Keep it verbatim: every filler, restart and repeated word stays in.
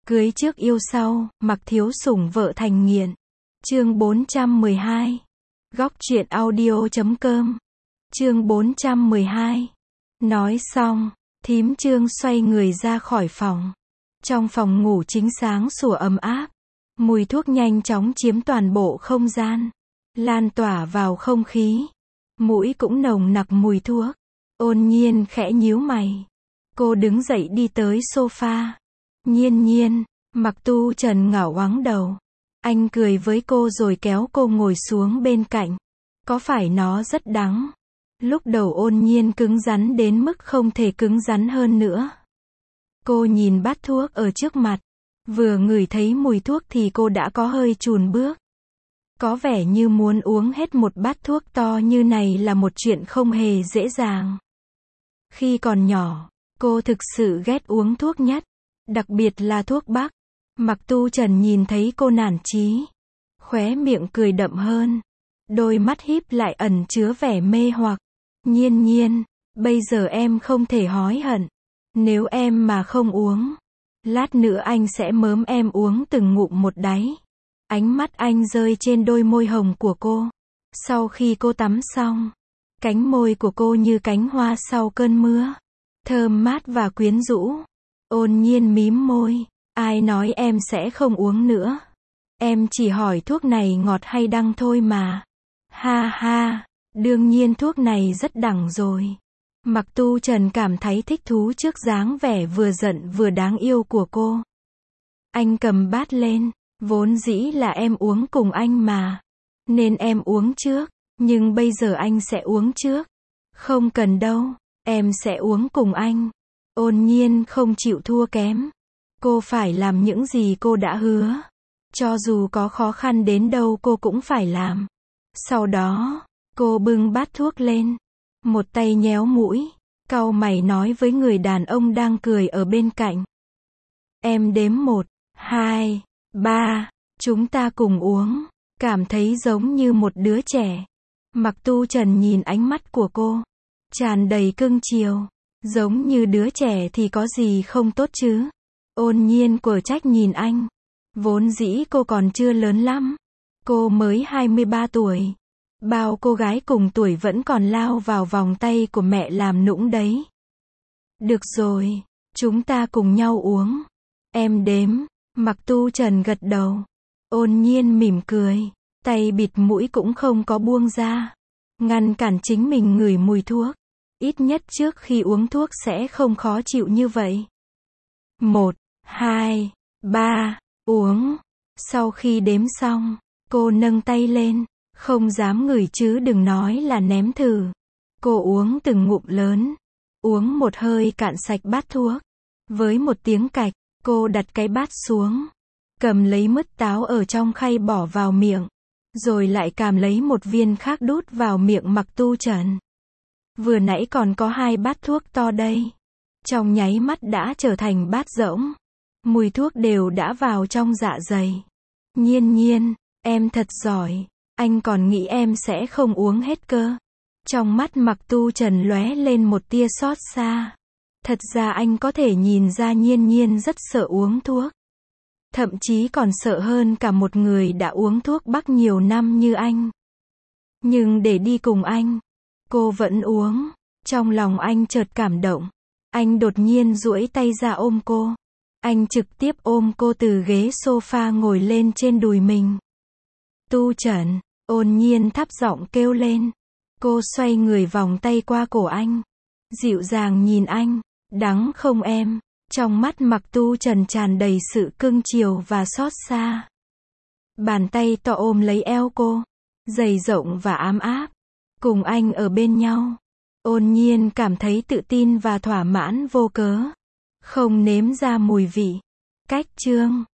Cưới trước yêu sau, mặc thiếu sủng vợ thành nghiện. Chương bốn trăm mười hai. Góc truyện audio chấm com. Chương bốn trăm mười hai. Nói xong, thím Trương xoay người ra khỏi phòng. Trong phòng ngủ chính sáng sủa ấm áp. Mùi thuốc nhanh chóng chiếm toàn bộ không gian. Lan tỏa vào không khí. Mũi cũng nồng nặc mùi thuốc. Ôn Nhiên khẽ nhíu mày. Cô đứng dậy đi tới sofa. Nhiên Nhiên, Mặc Tu Trần ngả ngoáng đầu. Anh cười với cô rồi kéo cô ngồi xuống bên cạnh. Có phải nó rất đắng? Lúc đầu Ôn Nhiên cứng rắn đến mức không thể cứng rắn hơn nữa. Cô nhìn bát thuốc ở trước mặt. Vừa ngửi thấy mùi thuốc thì cô đã có hơi chùn bước. Có vẻ như muốn uống hết một bát thuốc to như này là một chuyện không hề dễ dàng. Khi còn nhỏ, cô thực sự ghét uống thuốc nhất. Đặc biệt là thuốc bắc. Mặc Tu Trần nhìn thấy cô nản chí. Khóe miệng cười đậm hơn. Đôi mắt híp lại ẩn chứa vẻ mê hoặc. Nhiên Nhiên, bây giờ em không thể hối hận. Nếu em mà không uống, lát nữa anh sẽ mớm em uống từng ngụm một đáy. Ánh mắt anh rơi trên đôi môi hồng của cô. Sau khi cô tắm xong, cánh môi của cô như cánh hoa sau cơn mưa. Thơm mát và quyến rũ. Ôn Nhiên mím môi. Ai nói em sẽ không uống nữa. Em chỉ hỏi thuốc này ngọt hay đắng thôi mà. Ha ha, đương nhiên thuốc này rất đắng rồi. Mặc Tu Trần cảm thấy thích thú trước dáng vẻ vừa giận vừa đáng yêu của cô. Anh cầm bát lên. Vốn dĩ là em uống cùng anh mà. Nên em uống trước. Nhưng bây giờ anh sẽ uống trước. Không cần đâu, em sẽ uống cùng anh. Ôn Nhiên không chịu thua kém. Cô phải làm những gì cô đã hứa. Cho dù có khó khăn đến đâu cô cũng phải làm. Sau đó, cô bưng bát thuốc lên. Một tay nhéo mũi. Cau mày nói với người đàn ông đang cười ở bên cạnh. Em đếm một, hai, ba. Chúng ta cùng uống. Cảm thấy giống như một đứa trẻ. Mặc Tu Trần nhìn ánh mắt của cô. Tràn đầy cưng chiều. Giống như đứa trẻ thì có gì không tốt chứ. Ôn Nhiên quở trách nhìn anh. Vốn dĩ cô còn chưa lớn lắm. Cô mới hai mươi ba tuổi. Bao cô gái cùng tuổi vẫn còn lao vào vòng tay của mẹ làm nũng đấy. Được rồi, chúng ta cùng nhau uống. Em đếm. Mặc Tu Trần gật đầu. Ôn Nhiên mỉm cười. Tay bịt mũi cũng không có buông ra. Ngăn cản chính mình ngửi mùi thuốc. Ít nhất trước khi uống thuốc sẽ không khó chịu như vậy. Một, hai, ba, uống. Sau khi đếm xong, cô nâng tay lên. Không dám ngửi chứ đừng nói là ném thử. Cô uống từng ngụm lớn. Uống một hơi cạn sạch bát thuốc. Với một tiếng cạch, cô đặt cái bát xuống. Cầm lấy mứt táo ở trong khay bỏ vào miệng. Rồi lại cầm lấy một viên khác đút vào miệng Mặc Tu Trần. Vừa nãy còn có hai bát thuốc to đây. Trong nháy mắt đã trở thành bát rỗng. Mùi thuốc đều đã vào trong dạ dày. Nhiên Nhiên, em thật giỏi. Anh còn nghĩ em sẽ không uống hết cơ. Trong mắt Mặc Tu Trần lóe lên một tia xót xa. Thật ra anh có thể nhìn ra Nhiên Nhiên rất sợ uống thuốc. Thậm chí còn sợ hơn cả một người đã uống thuốc bắc nhiều năm như anh. Nhưng để đi cùng anh, cô vẫn uống. Trong lòng anh chợt cảm động. Anh đột nhiên duỗi tay ra ôm cô. Anh trực tiếp ôm cô từ ghế sofa ngồi lên trên đùi mình. Tu Trần, Ôn Nhiên thấp giọng kêu lên. Cô xoay người vòng tay qua cổ anh. Dịu dàng nhìn anh. Đắng không em? Trong mắt Mặc Tu Trần tràn đầy sự cưng chiều và xót xa. Bàn tay to ôm lấy eo cô. Dày rộng và ấm áp. Cùng anh ở bên nhau. Ôn Nhiên cảm thấy tự tin và thỏa mãn vô cớ. Không nếm ra mùi vị. Cách chương